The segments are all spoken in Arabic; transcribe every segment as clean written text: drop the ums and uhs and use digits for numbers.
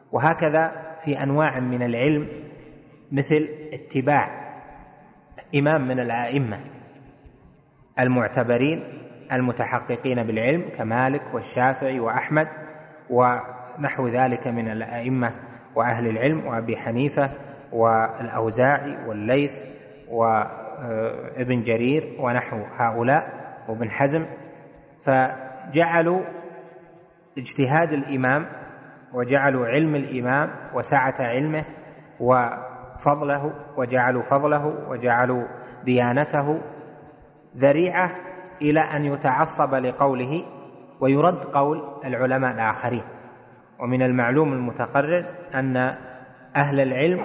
وهكذا في أنواع من العلم مثل اتباع إمام من الأئمة المعتبرين المتحققين بالعلم كمالك والشافعي وأحمد ونحو ذلك من الأئمة وأهل العلم، وأبي حنيفة والأوزاعي والليث وابن جرير ونحو هؤلاء وابن حزم، فجعلوا اجتهاد الإمام وجعلوا علم الإمام وسعة علمه وفضله، وجعلوا فضله وجعلوا ديانته ذريعة إلى أن يتعصب لقوله ويرد قول العلماء الآخرين. ومن المعلوم المتقرر أن أهل العلم،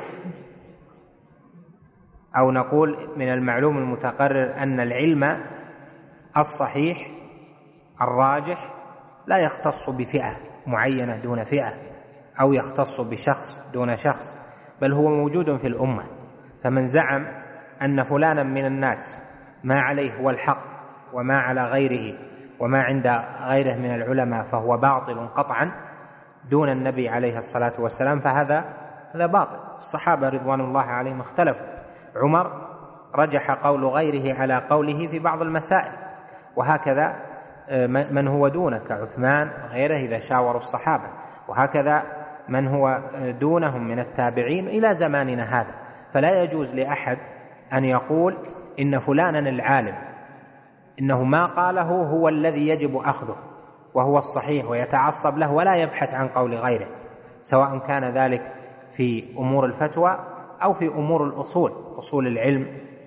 أو نقول من المعلوم المتقرر أن العلم الصحيح الراجح لا يختص بفئة معينة دون فئة، أو يختص بشخص دون شخص، بل هو موجود في الأمة. فمن زعم أن فلانا من الناس ما عليه هو الحق وما على غيره وما عند غيره من العلماء فهو باطل قطعا دون النبي عليه الصلاة والسلام، فهذا باطل. الصحابة رضوان الله عليهم اختلفوا، عمر رجح قول غيره على قوله في بعض المسائل، وهكذا من هو دونه كعثمان وغيره إذا شاوروا الصحابة، وهكذا من هو دونهم من التابعين إلى زماننا هذا. فلا يجوز لأحد أن يقول إن فلانا العالم إنه ما قاله هو الذي يجب أخذه وهو الصحيح ويتعصب له ولا يبحث عن قول غيره، سواء كان ذلك في أمور الفتوى أو في أمور الأصول، أصول العلم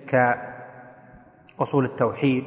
كأصول التوحيد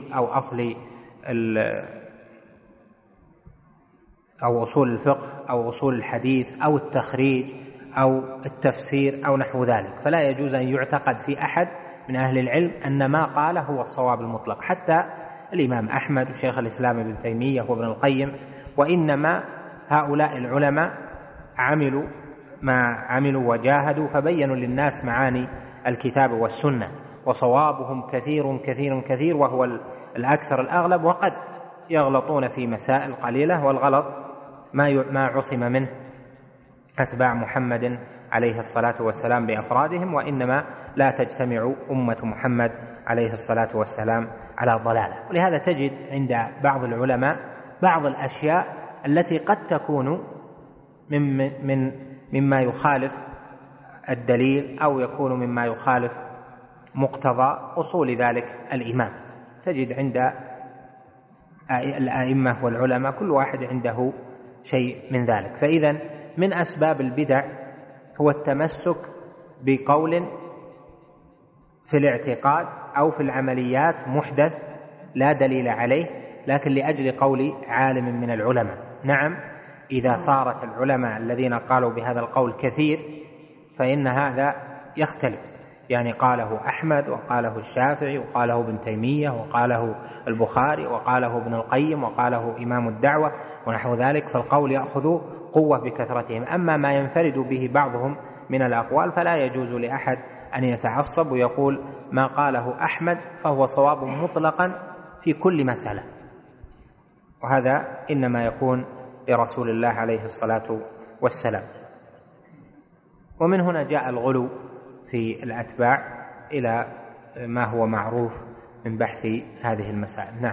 أو أصول الفقه أو أصول الحديث أو التخريج أو التفسير أو نحو ذلك. فلا يجوز أن يعتقد في أحد من أهل العلم أن ما قاله هو الصواب المطلق، حتى الإمام أحمد وشيخ الإسلام ابن تيمية وابن القيم. وإنما هؤلاء العلماء عملوا ما عملوا وجاهدوا فبينوا للناس معاني الكتاب والسنة، وصوابهم كثير كثير كثير وهو الأكثر الأغلب، وقد يغلطون في مسائل قليلة، والغلط ما عصم منه أتباع محمد عليه الصلاة والسلام بأفرادهم، وإنما لا تجتمع أمة محمد عليه الصلاة والسلام على ضلالة. ولهذا تجد عند بعض العلماء بعض الأشياء التي قد تكون مما يخالف الدليل أو يكون مما يخالف مقتضى أصول ذلك الإمام. تجد عند الأئمة والعلماء كل واحد عنده شيء من ذلك. فإذا من أسباب البدع هو التمسك بقول في الاعتقاد أو في العمليات محدث لا دليل عليه، لكن لأجل قول عالم من العلماء. نعم، إذا صارت العلماء الذين قالوا بهذا القول كثير فإن هذا يختلف، يعني قاله أحمد وقاله الشافعي وقاله ابن تيمية وقاله البخاري وقاله ابن القيم وقاله إمام الدعوة ونحو ذلك، فالقول يأخذ قوة بكثرتهم. أما ما ينفرد به بعضهم من الأقوال فلا يجوز لأحد أن يتعصب ويقول ما قاله أحمد فهو صواب مطلقا في كل مسألة، وهذا إنما يكون لرسول الله عليه الصلاة والسلام. ومن هنا جاء الغلو في الأتباع إلى ما هو معروف من بحث هذه المسائل. نعم.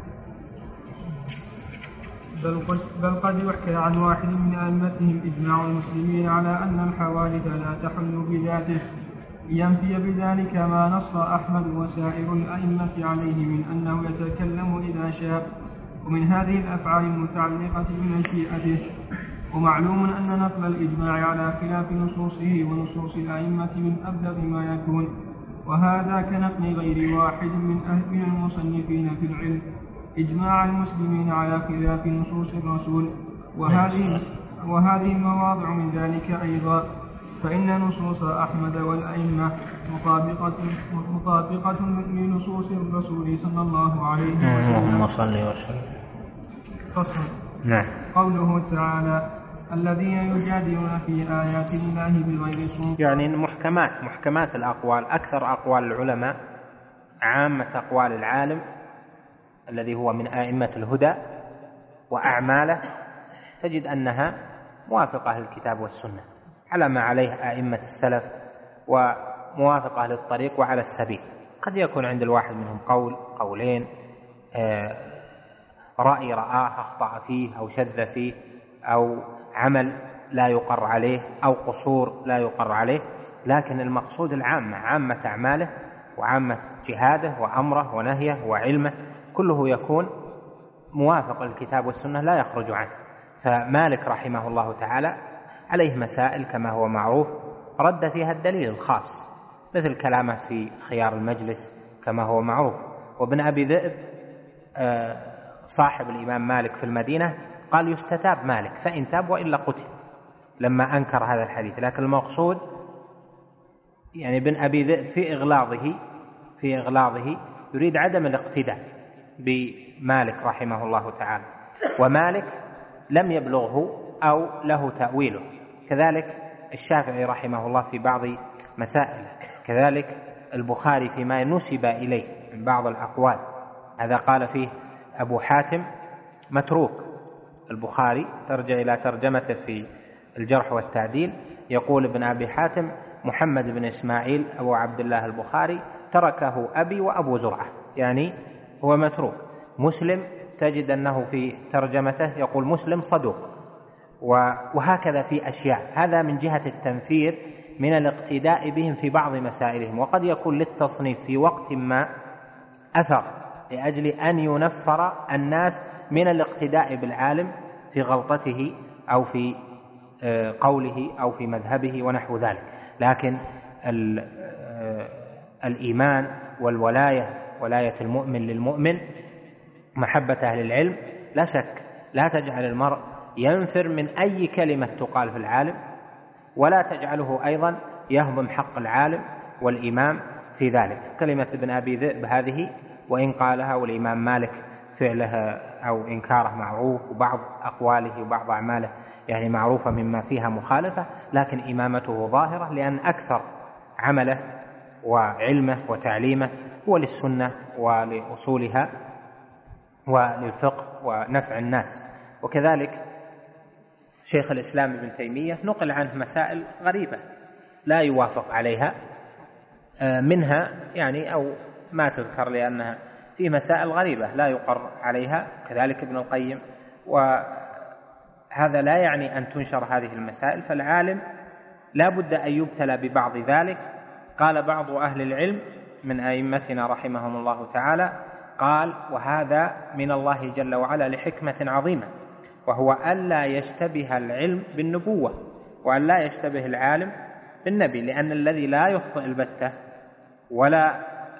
بل قد يحكى عن واحد من أئمتهم إجماع المسلمين على أن الحوادث لا تحل بذاته، لينفي بذلك ما نص أحمد وسائر الأئمة عليه من أنه يتكلم إذا شاء، ومن هذه الأفعال المتعلقة بمشيئته. ومعلوم أن نقل الإجماع على خلاف نصوصه ونصوص الأئمة من أبلغ ما يكون، وهذا كنقل غير واحد من المصنفين في العلم إجماع المسلمين على خلاف نصوص الرسول، وهذه المواضع من ذلك أيضا، فإن نصوص أحمد والأئمة مطابقة لنصوص الرسول صلى الله عليه وسلم. فصل. نعم. قوله تعالى الذين يجادلون في آيات الله بغير سلطان، يعني محكمات الأقوال. أكثر أقوال العلماء، عامة أقوال العالم الذي هو من آئمة الهدى وأعماله، تجد أنها موافقة للكتاب والسنة على ما عليه أئمة السلف وموافقة للطريق وعلى السبيل. قد يكون عند الواحد منهم قول قولين، رأي رآه أخطأ فيه أو شذ فيه، أو عمل لا يقر عليه، أو قصور لا يقر عليه، لكن المقصود العامة، عامة أعماله وعامة جهاده وأمره ونهيه وعلمه كله يكون موافق للكتاب والسنة لا يخرج عنه. فمالك رحمه الله تعالى عليه مسائل كما هو معروف رد فيها الدليل الخاص، مثل كلامه في خيار المجلس كما هو معروف. وابن أبي ذئب صاحب الإمام مالك في المدينة قال يستتاب مالك، فإن تاب وإلا قتل، لما أنكر هذا الحديث. لكن المقصود يعني ابن أبي ذئب في إغلاظه يريد عدم الاقتداء بمالك رحمه الله تعالى، ومالك لم يبلغه أو له تأويله. كذلك الشافعي رحمه الله في بعض مسائل، كذلك البخاري فيما نسب إليه من بعض الأقوال، هذا قال فيه أبو حاتم متروك. البخاري ترجع إلى ترجمته في الجرح والتعديل، يقول ابن أبي حاتم محمد بن إسماعيل أبو عبد الله البخاري تركه أبي وأبو زرعة، يعني هو متروك. مسلم تجد أنه في ترجمته يقول مسلم صدوق، وهكذا في أشياء. هذا من جهة التنفير من الاقتداء بهم في بعض مسائلهم، وقد يكون للتصنيف في وقت ما أثر لأجل أن ينفر الناس من الاقتداء بالعالم في غلطته أو في قوله أو في مذهبه ونحو ذلك. لكن الإيمان والولاية، ولاية المؤمن للمؤمن، محبة أهل العلم، لا شك لا تجعل المرء ينفر من أي كلمة تقال في العالم، ولا تجعله أيضا يهضم حق العالم والإمام في ذلك. كلمة ابن أبي ذئب هذه وإن قالها والإمام مالك فعلها أو إنكاره معروف، وبعض أقواله وبعض أعماله يعني معروفة مما فيها مخالفة، لكن إمامته ظاهرة، لأن أكثر عمله وعلمه وتعليمه هو للسنة ولأصولها وللفقه ونفع الناس. وكذلك شيخ الإسلام ابن تيمية نقل عنه مسائل غريبة لا يوافق عليها، منها يعني أو ما تذكر لأنها في مسائل غريبة لا يقر عليها، كذلك ابن القيم. وهذا لا يعني أن تنشر هذه المسائل، فالعالم لا بد أن يبتلى ببعض ذلك. قال بعض أهل العلم من أئمتنا رحمهم الله تعالى، قال وهذا من الله جل وعلا لحكمة عظيمة، وهو ألا يشتبه العلم بالنبوة، وأن لا يشتبه العالم بالنبي، لأن الذي لا يخطئ البتة ولا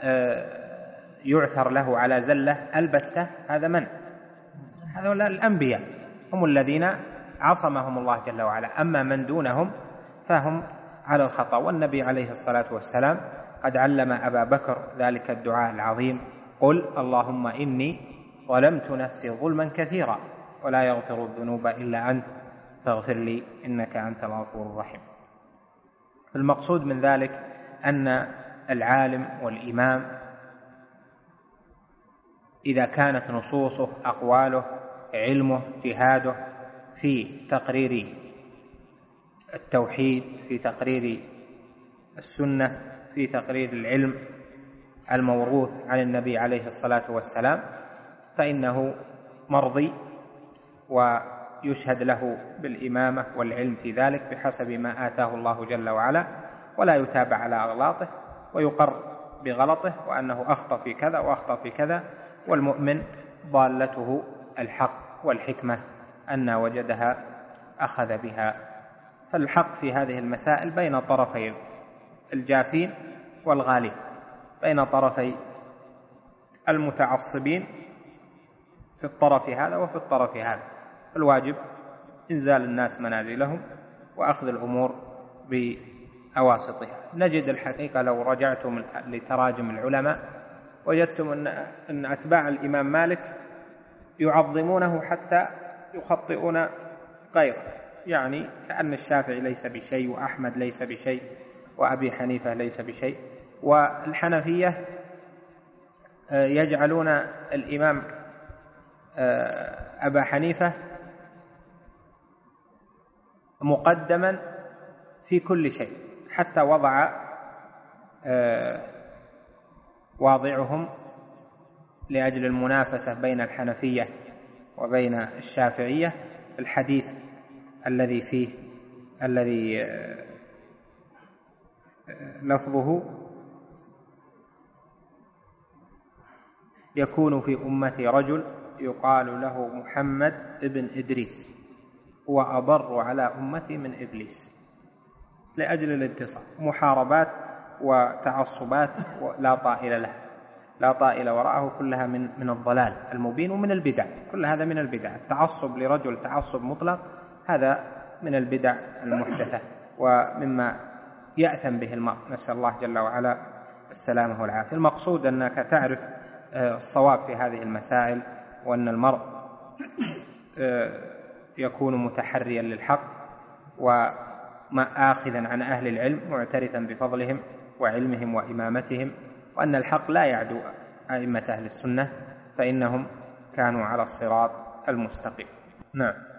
يعثر له على زلة البتة هذا من؟ هذا الأنبياء هم الذين عصمهم الله جل وعلا، أما من دونهم فهم على الخطأ. والنبي عليه الصلاة والسلام قد علم أبا بكر ذلك الدعاء العظيم: قل اللهم إني ظلمت نفسي ظلما كثيرا ولا يغفر الذنوب إلا أنت فاغفر لي إنك أنت الغفور الرحيم. المقصود من ذلك أن العالم والإمام إذا كانت نصوصه، أقواله، علمه، جهاده في تقرير التوحيد، في تقرير السنة، في تقرير العلم الموروث عن النبي عليه الصلاة والسلام، فإنه مرضي ويشهد له بالإمامة والعلم في ذلك بحسب ما آتاه الله جل وعلا، ولا يتابع على أغلاطه ويقر بغلطه وأنه أخطأ في كذا وأخطأ في كذا. والمؤمن ضالته الحق والحكمة أن وجدها أخذ بها. فالحق في هذه المسائل بين طرفي الجافين والغالين، بين طرفي المتعصبين في الطرف هذا وفي الطرف هذا. الواجب إنزال الناس منازلهم وأخذ الأمور بأواسطها. نجد الحقيقة لو رجعتم لتراجم العلماء وجدتم أن أتباع الإمام مالك يعظمونه حتى يخطئون غيره، يعني كأن الشافعي ليس بشيء، وأحمد ليس بشيء، وأبي حنيفة ليس بشيء. والحنفية يجعلون الإمام أبا حنيفة مقدما في كل شيء، حتى وضع واضعهم لأجل المنافسة بين الحنفية وبين الشافعية الحديث الذي لفظه يكون في أمتي رجل يقال له محمد ابن إدريس هو أضر على أمتي من إبليس، لأجل الاتصال. محاربات وتعصبات لا طائل له، لا طائل وراءه، كلها من الضلال المبين ومن البدع، كل هذا من البدع. التعصب لرجل تعصب مطلق هذا من البدع المحدثة ومما يأثم به المرء، نسأل الله جل وعلا السلامة والعافية. المقصود أنك تعرف الصواب في هذه المسائل، وأن المرء يكون متحريا للحق وآخذا عن أهل العلم معترفا بفضلهم وعلمهم وإمامتهم، وأن الحق لا يعدو أئمة أهل السنة، فإنهم كانوا على الصراط المستقيم. نعم.